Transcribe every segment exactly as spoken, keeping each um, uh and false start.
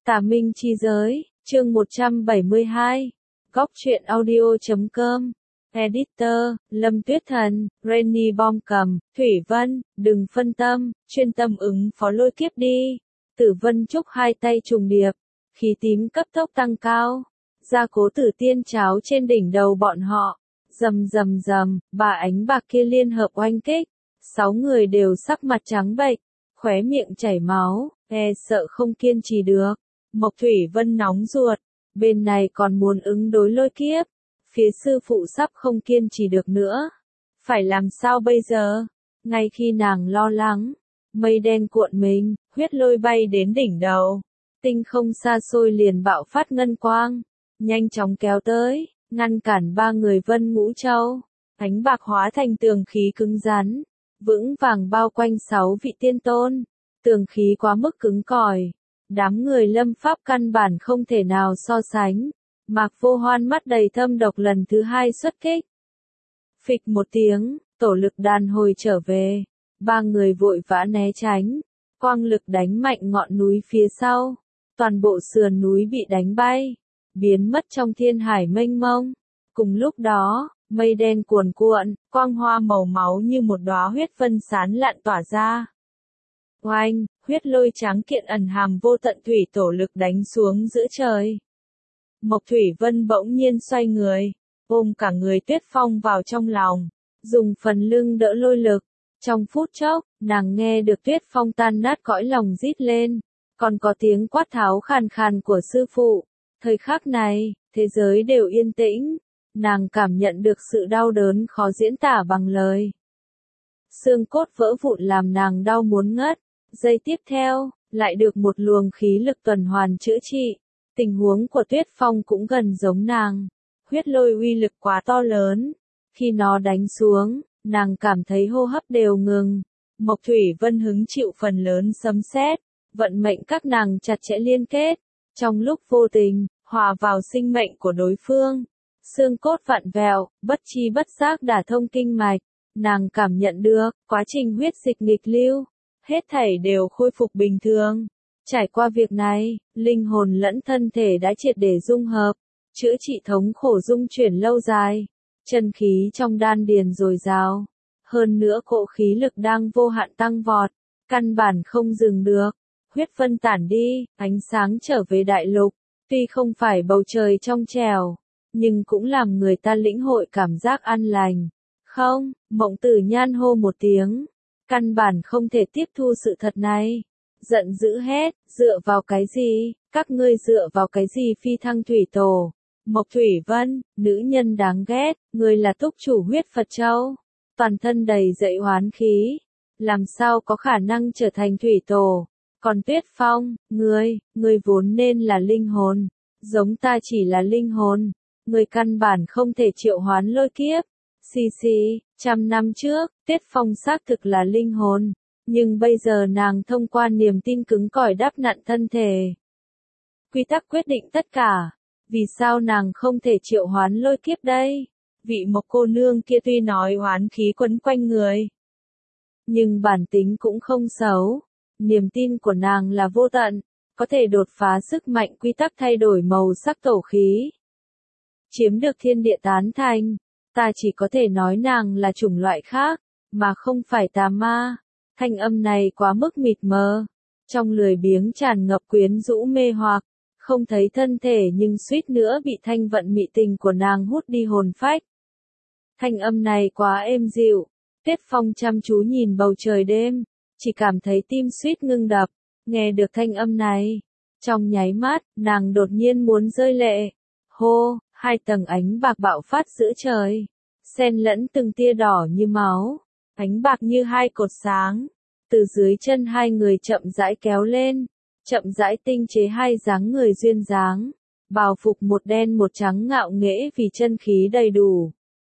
Tà Minh chi giới, chương một trăm bảy mươi hai. Góc truyện audio chấm com. Editor, Lâm Tuyết Thần, Rainy Bom cầm, Thủy Vân, đừng phân tâm, chuyên tâm ứng phó lôi kiếp đi. Tử Vân Trúc hai tay trùng điệp, khí tím cấp tốc tăng cao. Gia cố tử tiên cháo trên đỉnh đầu bọn họ. Rầm rầm rầm, bà ánh bạc kia liên hợp oanh kích. Sáu người đều sắc mặt trắng bệch, khóe miệng chảy máu, e sợ không kiên trì được. Mộc Thủy Vân nóng ruột, bên này còn muốn ứng đối lôi kiếp. Phía sư phụ sắp không kiên trì được nữa. Phải làm sao bây giờ? Ngay khi nàng lo lắng, mây đen cuộn mình, huyết lôi bay đến đỉnh đầu. Tinh không xa xôi liền bạo phát ngân quang, nhanh chóng kéo tới, ngăn cản ba người Vân Ngũ Châu. Ánh bạc hóa thành tường khí cứng rắn, vững vàng bao quanh sáu vị tiên tôn. Tường khí quá mức cứng cỏi, đám người lâm pháp căn bản không thể nào so sánh. Mạc Vô Hoan mắt đầy thâm độc lần thứ hai xuất kích. Phịch một tiếng, tổ lực đàn hồi trở về. Ba người vội vã né tránh. Quang lực đánh mạnh ngọn núi phía sau. Toàn bộ sườn núi bị đánh bay, biến mất trong thiên hải mênh mông. Cùng lúc đó, mây đen cuồn cuộn, quang hoa màu máu như một đóa huyết vân sán lạn tỏa ra. Oanh, huyết lôi tráng kiện ẩn hàm vô tận thủy tổ lực đánh xuống giữa trời. Mộc Thủy Vân bỗng nhiên xoay người, ôm cả người Tuyết Phong vào trong lòng, dùng phần lưng đỡ lôi lực. Trong phút chốc, nàng nghe được Tuyết Phong tan nát cõi lòng rít lên, còn có tiếng quát tháo khàn khàn của sư phụ. Thời khắc này, thế giới đều yên tĩnh, nàng cảm nhận được sự đau đớn khó diễn tả bằng lời. Xương cốt vỡ vụn làm nàng đau muốn ngất, giây tiếp theo, lại được một luồng khí lực tuần hoàn chữa trị. Tình huống của Tuyết Phong cũng gần giống nàng. Huyết lôi uy lực quá to lớn. Khi nó đánh xuống, nàng cảm thấy hô hấp đều ngừng. Mộc Thủy Vân hứng chịu phần lớn sấm sét. Vận mệnh các nàng chặt chẽ liên kết. Trong lúc vô tình, hòa vào sinh mệnh của đối phương. Xương cốt vặn vẹo, bất chi bất giác đả thông kinh mạch. Nàng cảm nhận được, quá trình huyết dịch nghịch lưu. Hết thảy đều khôi phục bình thường. Trải qua việc này, linh hồn lẫn thân thể đã triệt để dung hợp, chữa trị thống khổ dung chuyển lâu dài. Chân khí trong đan điền dồi dào. Hơn nữa cỗ khí lực đang vô hạn tăng vọt, căn bản không dừng được. Huyết phân tản đi, ánh sáng trở về đại lục. Tuy không phải bầu trời trong trẻo, nhưng cũng làm người ta lĩnh hội cảm giác an lành. Không, Mộng Tử Nhan hô một tiếng. Căn bản không thể tiếp thu sự thật này. Giận dữ hét, dựa vào cái gì, các ngươi dựa vào cái gì phi thăng thủy tổ. Mộc Thủy Vân, nữ nhân đáng ghét, ngươi là túc chủ huyết Phật Châu. Toàn thân đầy dậy oán khí. Làm sao có khả năng trở thành thủy tổ. Còn Tuyết Phong, ngươi, ngươi vốn nên là linh hồn. Giống ta chỉ là linh hồn. Ngươi căn bản không thể triệu hoán lôi kiếp. Xì xì, trăm năm trước, Tuyết Phong xác thực là linh hồn. Nhưng bây giờ nàng thông qua niềm tin cứng cỏi đắp nặn thân thể. Quy tắc quyết định tất cả. Vì sao nàng không thể triệu hoán lôi kiếp đây? Vị Mộc cô nương kia tuy nói oán khí quấn quanh người, nhưng bản tính cũng không xấu. Niềm tin của nàng là vô tận, có thể đột phá sức mạnh quy tắc thay đổi màu sắc tổ khí. Chiếm được thiên địa tán thành, ta chỉ có thể nói nàng là chủng loại khác, mà không phải tà ma. Thanh âm này quá mức mịt mờ, trong lười biếng tràn ngập quyến rũ mê hoặc, không thấy thân thể nhưng suýt nữa bị thanh vận mị tình của nàng hút đi hồn phách. Thanh âm này quá êm dịu, Tuyết Phong chăm chú nhìn bầu trời đêm, chỉ cảm thấy tim suýt ngưng đập, nghe được thanh âm này. Trong nháy mắt, nàng đột nhiên muốn rơi lệ. Hô, hai tầng ánh bạc bạo phát giữa trời, xen lẫn từng tia đỏ như máu. Ánh bạc như hai cột sáng, từ dưới chân hai người chậm rãi kéo lên, chậm rãi tinh chế hai dáng người duyên dáng, bào phục một đen một trắng ngạo nghễ vì chân khí đầy đủ.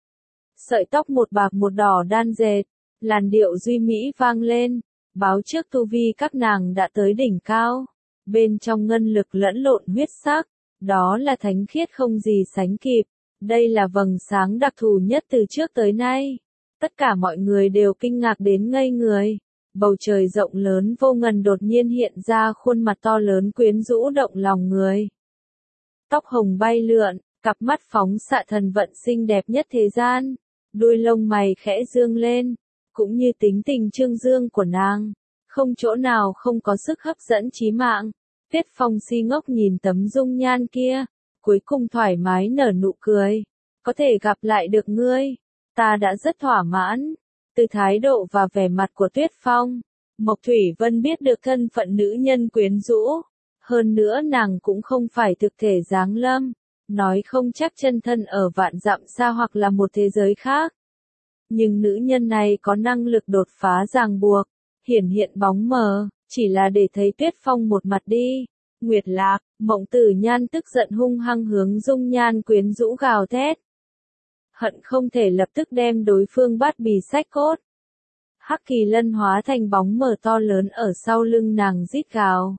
Sợi tóc một bạc một đỏ đan dệt, làn điệu duy mỹ vang lên, báo trước tu vi các nàng đã tới đỉnh cao. Bên trong ngân lực lẫn lộn huyết sắc, đó là thánh khiết không gì sánh kịp, đây là vầng sáng đặc thù nhất từ trước tới nay. Tất cả mọi người đều kinh ngạc đến ngây người. bầu trời rộng lớn vô ngần đột nhiên hiện ra khuôn mặt to lớn quyến rũ động lòng người. Tóc hồng bay lượn, cặp mắt phóng xạ thần vận xinh đẹp nhất thế gian, đuôi lông mày khẽ dương lên, cũng như tính tình trương dương của nàng, không chỗ nào không có sức hấp dẫn chí mạng. Tuyết Phong si ngốc nhìn tấm dung nhan kia, cuối cùng thoải mái nở nụ cười. Có thể gặp lại được ngươi, ta đã rất thỏa mãn. Từ thái độ và vẻ mặt của Tuyết Phong, Mộc Thủy Vân biết được thân phận nữ nhân quyến rũ. Hơn nữa nàng cũng không phải thực thể giáng lâm, nói không chắc chân thân ở vạn dặm xa hoặc là một thế giới khác. Nhưng nữ nhân này có năng lực đột phá ràng buộc, hiển hiện bóng mờ, chỉ là để thấy Tuyết Phong một mặt đi. Nguyệt Lạc, Mộng Tử Nhan tức giận hung hăng hướng dung nhan quyến rũ gào thét. Hận không thể lập tức đem đối phương bắt bì xách cốt. Hắc Kỳ Lân hóa thành bóng mờ to lớn ở sau lưng nàng rít gào.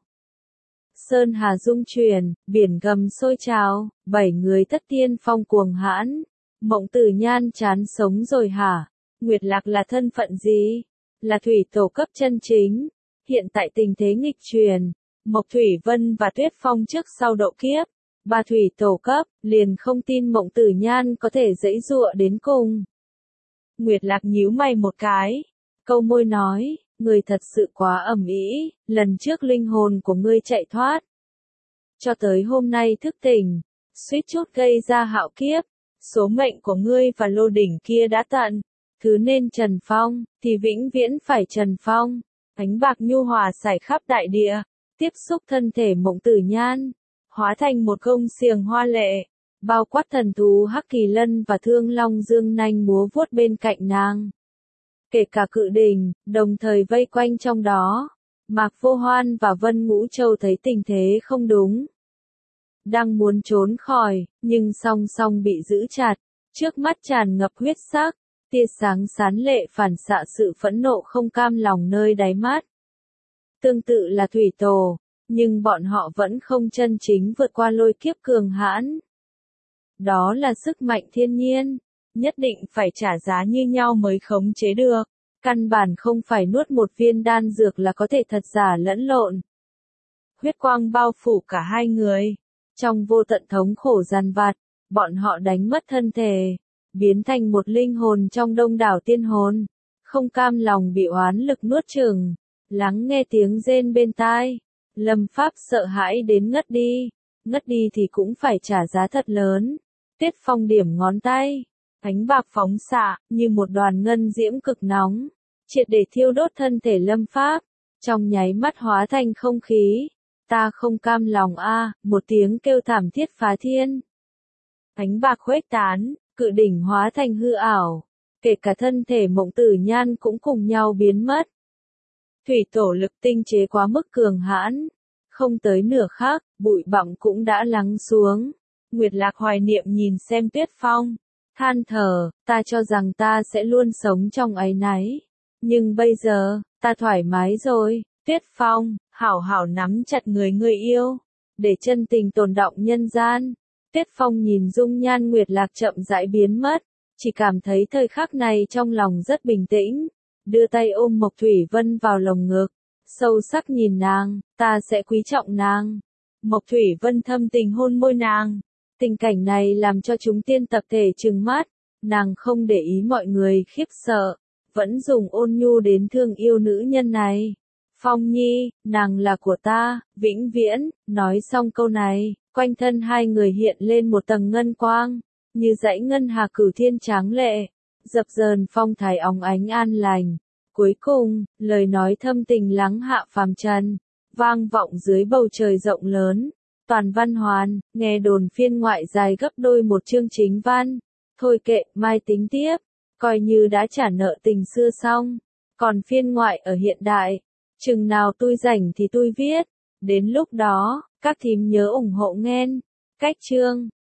Sơn hà rung chuyển, biển gầm sôi trào, bảy người Thất Tiên Phong cuồng hãn. Mộng Tử Nhan chán sống rồi hả? Nguyệt Lạc là thân phận gì? Là thủy tổ cấp chân chính. Hiện tại tình thế nghịch truyền, Mộc Thủy Vân và Tuyết Phong trước sau độ kiếp, ba thủy tổ cấp, liền không tin Mộng Tử Nhan có thể giãy giụa đến cùng. Nguyệt Lạc nhíu mày một cái, câu môi nói, người thật sự quá ầm ĩ, lần trước linh hồn của ngươi chạy thoát. Cho tới hôm nay thức tỉnh, suýt chút gây ra hạo kiếp, số mệnh của ngươi và lô đỉnh kia đã tận, thứ nên trần phong, thì vĩnh viễn phải trần phong. Ánh bạc nhu hòa xài khắp đại địa, tiếp xúc thân thể Mộng Tử Nhan, hóa thành một gông xiềng hoa lệ, bao quát thần thú Hắc Kỳ Lân và Thương Long dương nanh múa vuốt bên cạnh nàng. Kể cả cự đình, đồng thời vây quanh trong đó. Mạc Vô Hoan và Vân Ngũ Châu thấy tình thế không đúng, đang muốn trốn khỏi, nhưng song song bị giữ chặt, trước mắt tràn ngập huyết sắc. Tia sáng sáng lệ phản xạ sự phẫn nộ không cam lòng nơi đáy mắt. Tương tự là thủy tổ, nhưng bọn họ vẫn không chân chính vượt qua lôi kiếp cường hãn. Đó là sức mạnh thiên nhiên, nhất định phải trả giá như nhau mới khống chế được, căn bản không phải nuốt một viên đan dược là có thể thật giả lẫn lộn. Huyết quang bao phủ cả hai người, trong vô tận thống khổ gian vặt, bọn họ đánh mất thân thể, biến thành một linh hồn trong đông đảo tiên hồn, không cam lòng bị oán lực nuốt chửng, lắng nghe tiếng rên bên tai, Lâm Pháp sợ hãi đến ngất đi, ngất đi thì cũng phải trả giá thật lớn. Tuyết Phong điểm ngón tay, ánh bạc phóng xạ, như một đoàn ngân diễm cực nóng, triệt để thiêu đốt thân thể Lâm Pháp, trong nháy mắt hóa thành không khí. Ta không cam lòng a, một tiếng kêu thảm thiết phá thiên. Ánh bạc khuếch tán, cự đỉnh hóa thành hư ảo, kể cả thân thể Mộng Tử Nhan cũng cùng nhau biến mất. Thủy tổ lực tinh chế quá mức cường hãn, không tới nửa khắc, bụi bặm cũng đã lắng xuống. Nguyệt Lạc hoài niệm nhìn xem Tuyết Phong, than thở, ta cho rằng ta sẽ luôn sống trong áy náy, nhưng bây giờ, ta thoải mái rồi. Tuyết Phong, hảo hảo nắm chặt người ngươi yêu, để chân tình tồn đọng nhân gian. Tuyết Phong nhìn dung nhan Nguyệt Lạc chậm rãi biến mất, chỉ cảm thấy thời khắc này trong lòng rất bình tĩnh, đưa tay ôm Mộc Thủy Vân vào lồng ngực, sâu sắc nhìn nàng, ta sẽ quý trọng nàng. Mộc Thủy Vân thâm tình hôn môi nàng, tình cảnh này làm cho chúng tiên tập thể trừng mắt, nàng không để ý mọi người khiếp sợ, vẫn dùng ôn nhu đến thương yêu nữ nhân này. Phong Nhi, nàng là của ta, vĩnh viễn. Nói xong câu này, quanh thân hai người hiện lên một tầng ngân quang, như dãy ngân hà cửu thiên tráng lệ, dập dờn phong thái óng ánh an lành. Cuối cùng, lời nói thâm tình lắng hạ phàm trần, vang vọng dưới bầu trời rộng lớn. Toàn văn hoàn, nghe đồn phiên ngoại dài gấp đôi một chương chính văn. Thôi kệ, mai tính tiếp, coi như đã trả nợ tình xưa xong. Còn phiên ngoại ở hiện đại, chừng nào tôi rảnh thì tôi viết. Đến lúc đó, các thím nhớ ủng hộ nghen. Cách chương